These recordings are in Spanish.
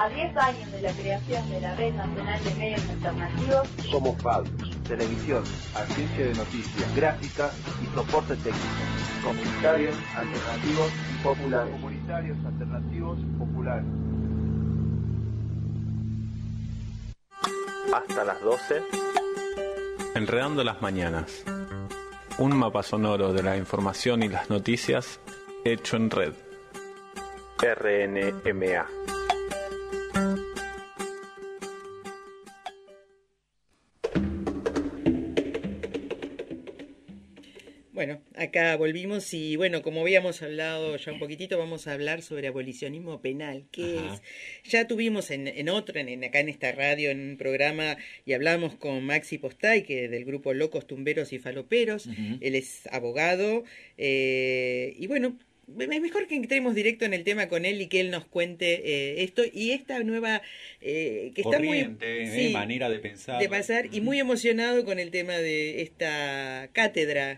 A 10 años de la creación de la Red Nacional de Medios Alternativos, somos FADUS, televisión, agencia de noticias, gráfica y soporte técnico. Comunitarios, alternativos y populares. Comunitarios, alternativos y populares. Hasta las 12. Enredando las mañanas. Un mapa sonoro de la información y las noticias hecho en red. RNMA. Bueno, acá volvimos y bueno, como habíamos hablado ya un poquitito, vamos a hablar sobre abolicionismo penal, que es, ya tuvimos acá en esta radio, en un programa, y hablamos con Maxi Postay, que del grupo Locos, Tumberos y Faloperos. Él es abogado, y bueno, es mejor que entremos directo en el tema con él y que él nos cuente esto y esta nueva que corriente, está muy manera de pensar, y muy emocionado con el tema de esta cátedra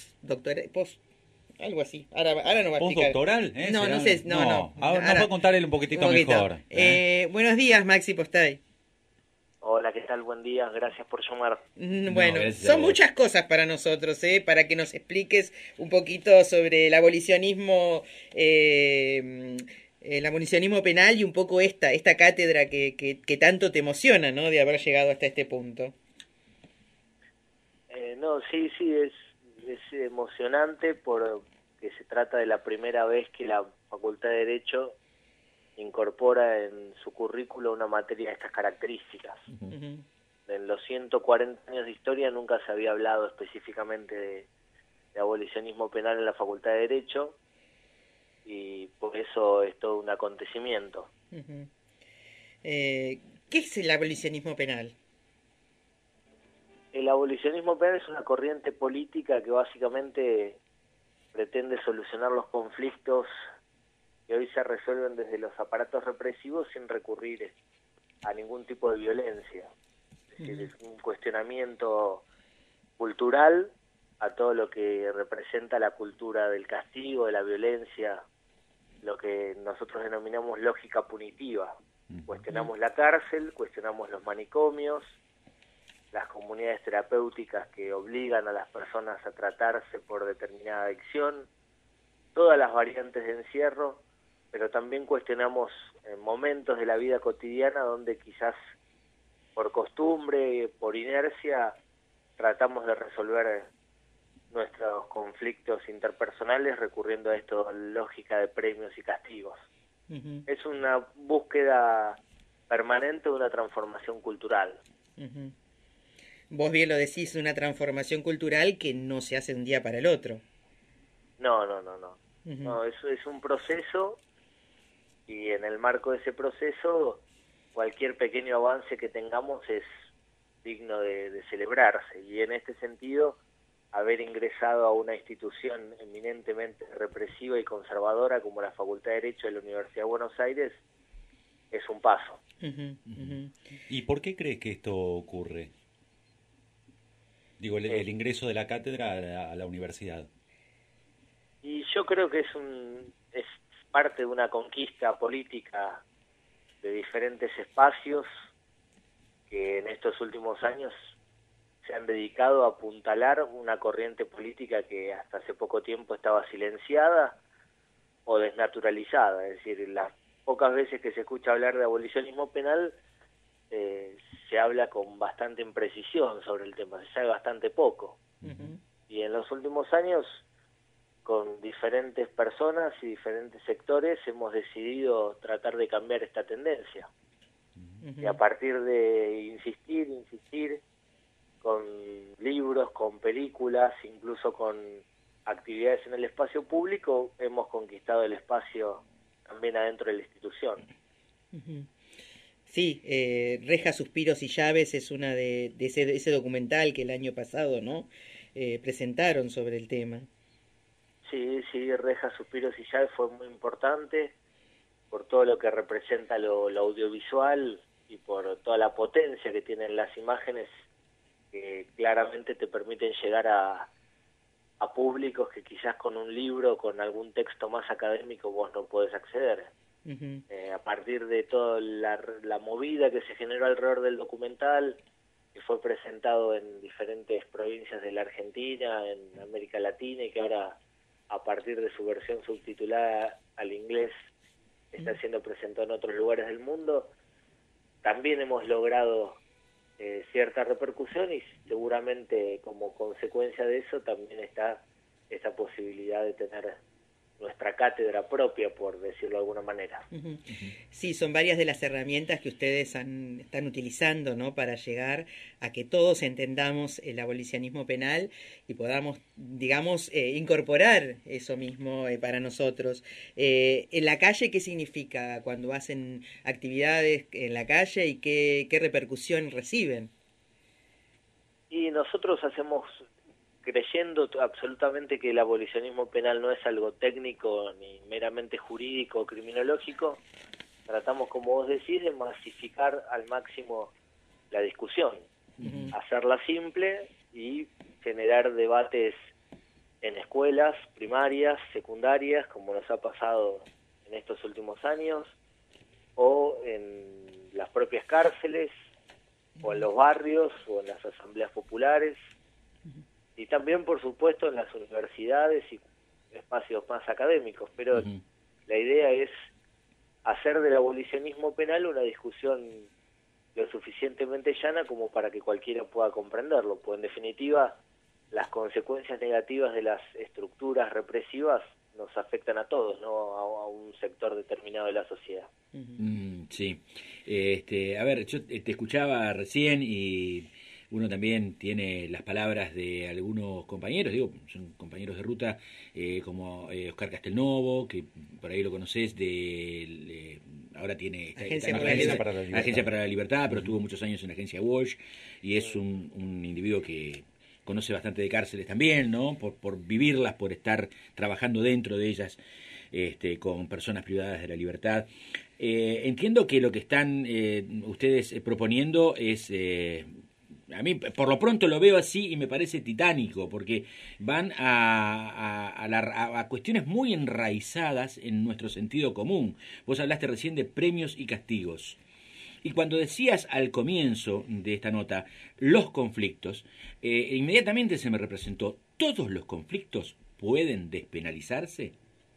algo así. Ahora no va a explicar. ¿Postdoctoral? No, ¿será? no sé, no. Ahora nos va a contar él un poquito mejor. Buenos días, Maxi Postay. Hola, ¿qué tal? Buen día, gracias por llamar. Bueno, son muchas cosas para nosotros, para que nos expliques un poquito sobre el abolicionismo penal y un poco esta cátedra que tanto te emociona, ¿no? De haber llegado hasta este punto. Sí, es emocionante porque se trata de la primera vez que la Facultad de Derecho incorpora en su currículo una materia de estas características. En los 140 años de historia nunca se había hablado específicamente de abolicionismo penal en la Facultad de Derecho y por eso es todo un acontecimiento. ¿Qué es el abolicionismo penal? El abolicionismo penal es una corriente política que básicamente pretende solucionar los conflictos que hoy se resuelven desde los aparatos represivos sin recurrir a ningún tipo de violencia. Es decir, es un cuestionamiento cultural a todo lo que representa la cultura del castigo, de la violencia, lo que nosotros denominamos lógica punitiva. Cuestionamos la cárcel, cuestionamos los manicomios, las comunidades terapéuticas que obligan a las personas a tratarse por determinada adicción, todas las variantes de encierro, pero también cuestionamos momentos de la vida cotidiana donde quizás por costumbre, por inercia, tratamos de resolver nuestros conflictos interpersonales recurriendo a esto, lógica de premios y castigos. Es una búsqueda permanente de una transformación cultural. Vos bien lo decís, una transformación cultural que no se hace de un día para el otro. No, eso es un proceso y en el marco de ese proceso cualquier pequeño avance que tengamos es digno de celebrarse y en este sentido haber ingresado a una institución eminentemente represiva y conservadora como la Facultad de Derecho de la Universidad de Buenos Aires es un paso. ¿Y por qué crees que esto ocurre? Digo, el ingreso de la cátedra a la universidad. Y yo creo que es parte de una conquista política de diferentes espacios que en estos últimos años se han dedicado a apuntalar una corriente política que hasta hace poco tiempo estaba silenciada o desnaturalizada. Es decir, las pocas veces que se escucha hablar de abolicionismo penal se habla con bastante imprecisión sobre el tema, se sabe bastante poco. Y en los últimos años, con diferentes personas y diferentes sectores, hemos decidido tratar de cambiar esta tendencia. Y a partir de insistir, con libros, con películas, incluso con actividades en el espacio público, hemos conquistado el espacio también adentro de la institución. Sí, Rejas, Suspiros y Llaves es una de ese documental que el año pasado, ¿no? Presentaron sobre el tema. Sí, Rejas, Suspiros y Llaves fue muy importante por todo lo que representa lo audiovisual y por toda la potencia que tienen las imágenes que claramente te permiten llegar a públicos que quizás con un libro, con algún texto más académico vos no podés acceder. A partir de toda la movida que se generó alrededor del documental, que fue presentado en diferentes provincias de la Argentina, en América Latina, y que ahora, a partir de su versión subtitulada al inglés, está siendo presentado en otros lugares del mundo, también hemos logrado cierta repercusión, y seguramente como consecuencia de eso también está esta posibilidad de tener nuestra cátedra propia, por decirlo de alguna manera. Sí, son varias de las herramientas que ustedes están utilizando, ¿no?, para llegar a que todos entendamos el abolicionismo penal y podamos, digamos, incorporar eso mismo para nosotros. En la calle, ¿qué significa cuando hacen actividades en la calle y qué repercusión reciben? Y nosotros hacemos, creyendo absolutamente que el abolicionismo penal no es algo técnico ni meramente jurídico o criminológico, tratamos, como vos decís, de masificar al máximo la discusión, hacerla simple y generar debates en escuelas primarias, secundarias, como nos ha pasado en estos últimos años, o en las propias cárceles, o en los barrios, o en las asambleas populares, y también, por supuesto, en las universidades y espacios más académicos, pero la idea es hacer del abolicionismo penal una discusión lo suficientemente llana como para que cualquiera pueda comprenderlo, pues en definitiva las consecuencias negativas de las estructuras represivas nos afectan a todos, no a un sector determinado de la sociedad. Sí. A ver, yo te escuchaba recién y uno también tiene las palabras de algunos compañeros, son compañeros de ruta, como Oscar Castelnovo, que por ahí lo conocés, ahora tiene Agencia para la Libertad, pero estuvo muchos años en la agencia Walsh, y es un individuo que conoce bastante de cárceles también, ¿no? Por vivirlas, por estar trabajando dentro de ellas, con personas privadas de la libertad. Entiendo que lo que están ustedes proponiendo es... a mí, por lo pronto, lo veo así y me parece titánico, porque van a cuestiones muy enraizadas en nuestro sentido común. Vos hablaste recién de premios y castigos. Y cuando decías al comienzo de esta nota los conflictos, inmediatamente se me representó, ¿todos los conflictos pueden despenalizarse?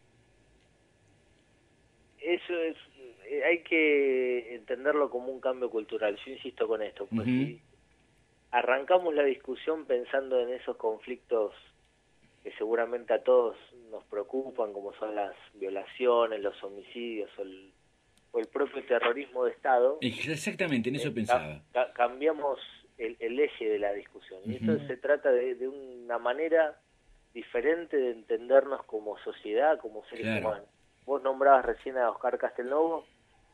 Eso es, hay que entenderlo como un cambio cultural. Yo insisto con esto, pues si arrancamos la discusión pensando en esos conflictos que seguramente a todos nos preocupan, como son las violaciones, los homicidios o el propio terrorismo de Estado. Exactamente, en eso pensaba. Cambiamos el eje de la discusión. Y esto se trata de una manera diferente de entendernos como sociedad, como seres humanos. Vos nombrabas recién a Oscar Castelnovo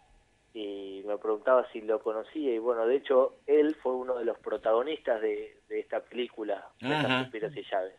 y me preguntaba si lo conocía, y bueno, de hecho, él fue uno de los protagonistas de esta película, Suspiros y Llaves.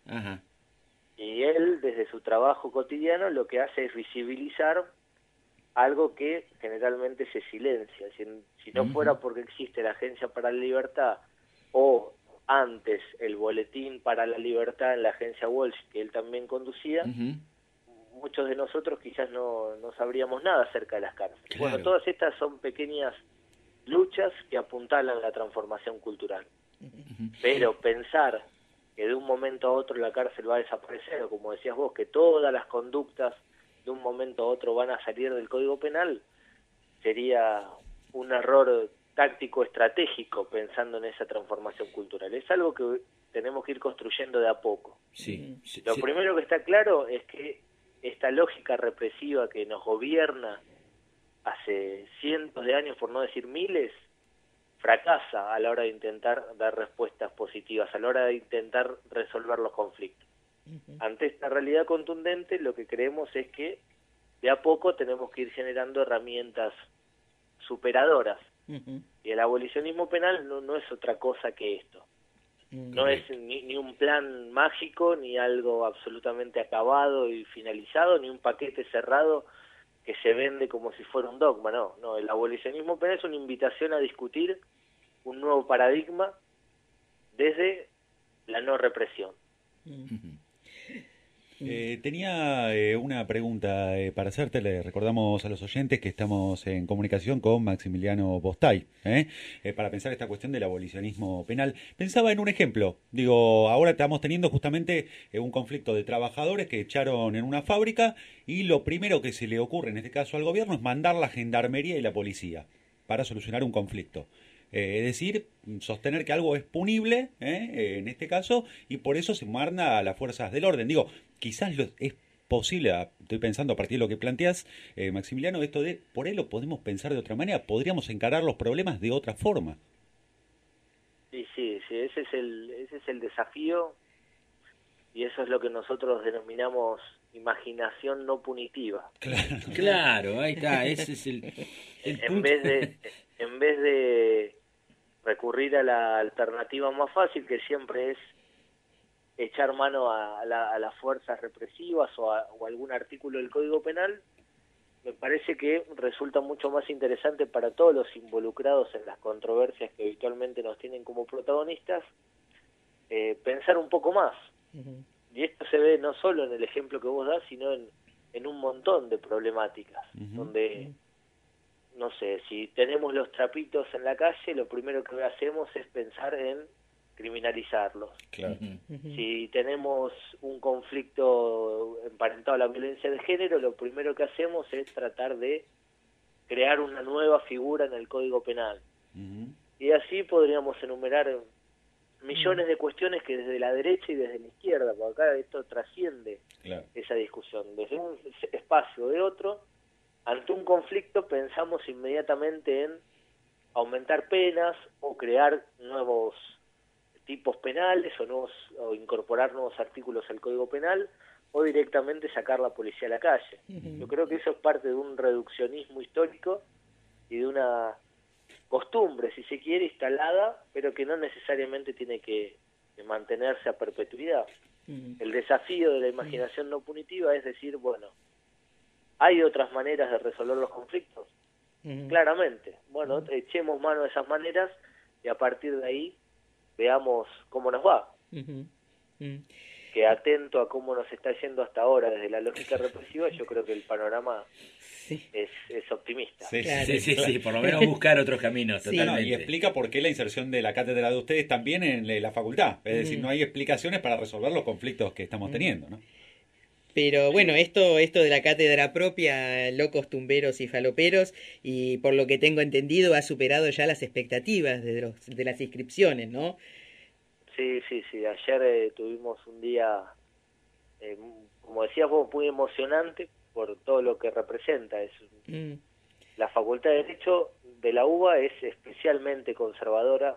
Y él, desde su trabajo cotidiano, lo que hace es visibilizar algo que generalmente se silencia. Si no fuera porque existe la Agencia para la Libertad, o antes el Boletín para la Libertad en la agencia Walsh, que él también conducía, muchos de nosotros quizás no sabríamos nada acerca de las cárceles. Claro. Bueno, todas estas son pequeñas luchas que apuntalan la transformación cultural. Pero pensar que de un momento a otro la cárcel va a desaparecer, o como decías vos, que todas las conductas de un momento a otro van a salir del Código Penal, sería un error táctico estratégico pensando en esa transformación cultural. Es algo que tenemos que ir construyendo de a poco. Lo primero que está claro es que esta lógica represiva que nos gobierna hace cientos de años, por no decir miles, fracasa a la hora de intentar dar respuestas positivas, a la hora de intentar resolver los conflictos. Ante esta realidad contundente, lo que creemos es que de a poco tenemos que ir generando herramientas superadoras. Y el abolicionismo penal no es otra cosa que esto. No es ni un plan mágico, ni algo absolutamente acabado y finalizado, ni un paquete cerrado que se vende como si fuera un dogma. No, el abolicionismo penal es una invitación a discutir un nuevo paradigma desde la no represión. Tenía una pregunta para hacerte. Le recordamos a los oyentes que estamos en comunicación con Maximiliano Postay, para pensar esta cuestión del abolicionismo penal. Pensaba en un ejemplo. Digo, ahora estamos teniendo justamente un conflicto de trabajadores que echaron en una fábrica y lo primero que se le ocurre, en este caso al gobierno, es mandar la gendarmería y la policía para solucionar un conflicto. Es decir, sostener que algo es punible, en este caso, y por eso se manda a las fuerzas del orden. Digo, quizás es posible, estoy pensando a partir de lo que planteas, Maximiliano, esto de, por ahí lo podemos pensar de otra manera, podríamos encarar los problemas de otra forma. Sí, ese es el desafío, y eso es lo que nosotros denominamos imaginación no punitiva. Claro, ahí está, ese es el punto. En vez de recurrir a la alternativa más fácil, que siempre es echar mano a las fuerzas represivas o algún artículo del Código Penal, me parece que resulta mucho más interesante para todos los involucrados en las controversias que habitualmente nos tienen como protagonistas, pensar un poco más. Uh-huh. Y esto se ve no solo en el ejemplo que vos das, sino en un montón de problemáticas, uh-huh, donde... No sé, si tenemos los trapitos en la calle, lo primero que hacemos es pensar en criminalizarlos. Claro. Si tenemos un conflicto emparentado a la violencia de género, lo primero que hacemos es tratar de crear una nueva figura en el Código Penal. Y así podríamos enumerar millones de cuestiones que desde la derecha y desde la izquierda, porque acá esto trasciende esa discusión. Desde un espacio de otro, ante un conflicto pensamos inmediatamente en aumentar penas o crear nuevos tipos penales o incorporar nuevos artículos al Código Penal o directamente sacar la policía a la calle. Uh-huh. Yo creo que eso es parte de un reduccionismo histórico y de una costumbre, si se quiere, instalada, pero que no necesariamente tiene que mantenerse a perpetuidad. Uh-huh. El desafío de la imaginación no punitiva es decir, bueno, ¿hay otras maneras de resolver los conflictos? Uh-huh. Claramente. Bueno, echemos mano de esas maneras y a partir de ahí veamos cómo nos va. Uh-huh. Uh-huh. Que atento a cómo nos está yendo hasta ahora desde la lógica represiva, yo creo que el panorama es optimista. Sí, por lo menos buscar otros caminos. Totalmente. Y explica por qué la inserción de la cátedra de ustedes también en la facultad. Es decir, no hay explicaciones para resolver los conflictos que estamos teniendo, ¿no? Pero bueno, esto de la cátedra propia, locos, tumberos y faloperos, y por lo que tengo entendido ha superado ya las expectativas de las inscripciones, ¿no? Sí. Ayer tuvimos un día, como decías vos, muy emocionante por todo lo que representa. La Facultad de Derecho de la UBA es especialmente conservadora.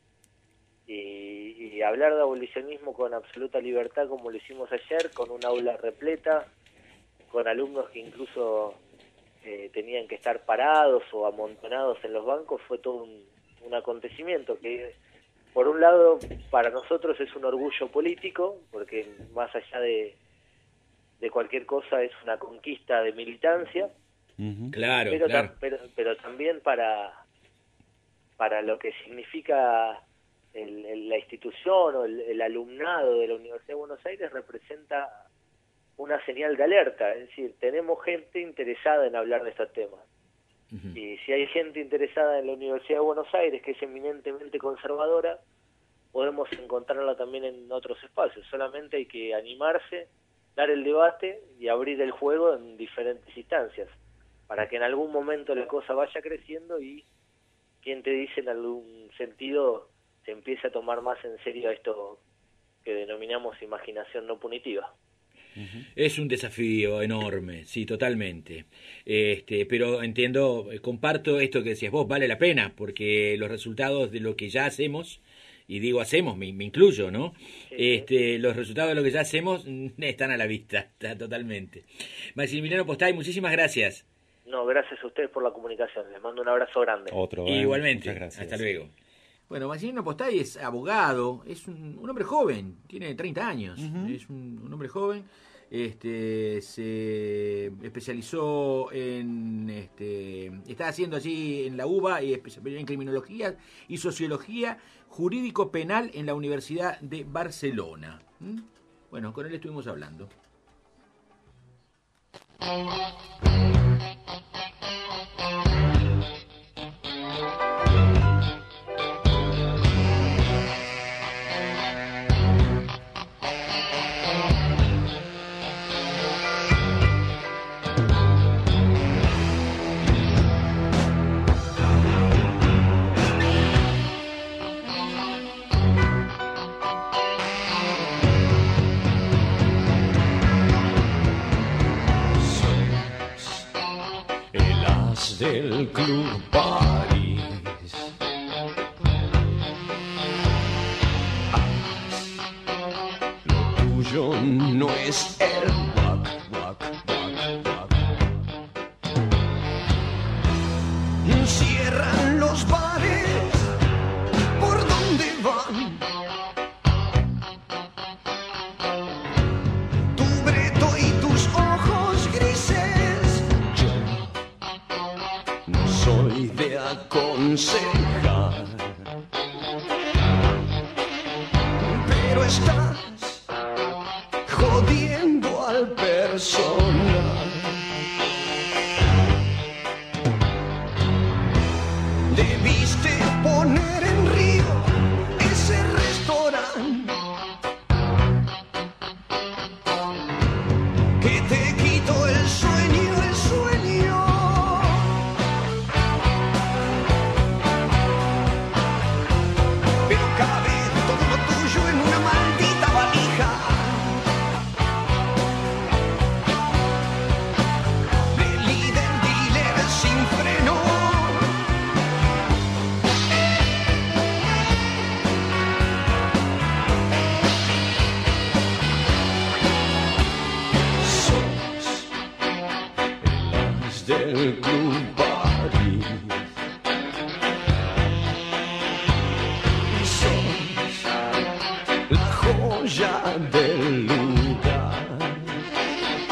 Y hablar de abolicionismo con absoluta libertad como lo hicimos ayer, con un aula repleta, con alumnos que incluso tenían que estar parados o amontonados en los bancos, fue todo un acontecimiento que, por un lado, para nosotros es un orgullo político, porque más allá de cualquier cosa es una conquista de militancia. Uh-huh. Pero también para lo que significa la institución o el alumnado de la Universidad de Buenos Aires representa una señal de alerta, es decir, tenemos gente interesada en hablar de estos temas. Uh-huh. Y si hay gente interesada en la Universidad de Buenos Aires, que es eminentemente conservadora, podemos encontrarla también en otros espacios. Solamente hay que animarse, dar el debate y abrir el juego en diferentes instancias, para que en algún momento la cosa vaya creciendo y, quien te dice, en algún sentido se empieza a tomar más en serio esto que denominamos imaginación no punitiva. Es un desafío enorme, sí, totalmente. Pero entiendo, comparto esto que decías vos, vale la pena, porque los resultados de lo que ya hacemos, y digo hacemos, me incluyo, ¿no? Sí. Los resultados de lo que ya hacemos están a la vista, totalmente. Maximiliano Postay, muchísimas gracias. No, gracias a ustedes por la comunicación, les mando un abrazo grande. Igualmente, muchas gracias. Hasta luego. Bueno, Maximiliano Postay es abogado, es un hombre joven, tiene 30 años, es un hombre joven, se especializó está haciendo allí en la UBA y especializó en criminología y sociología jurídico-penal en la Universidad de Barcelona. Bueno, con él estuvimos hablando. Del Club París. Lo tuyo no es el rock, rock, rock, rock. Cierran los bares, ¿por dónde van? Tu Breto y tus ojos grises. Soy de aconsejar, pero estás jodiendo al personal. Debiste poner en río ese restaurante que te quitó el sueño, el sueño. Del Club París. Sos la joya del lugar,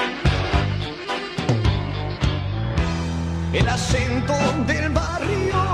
el acento del barrio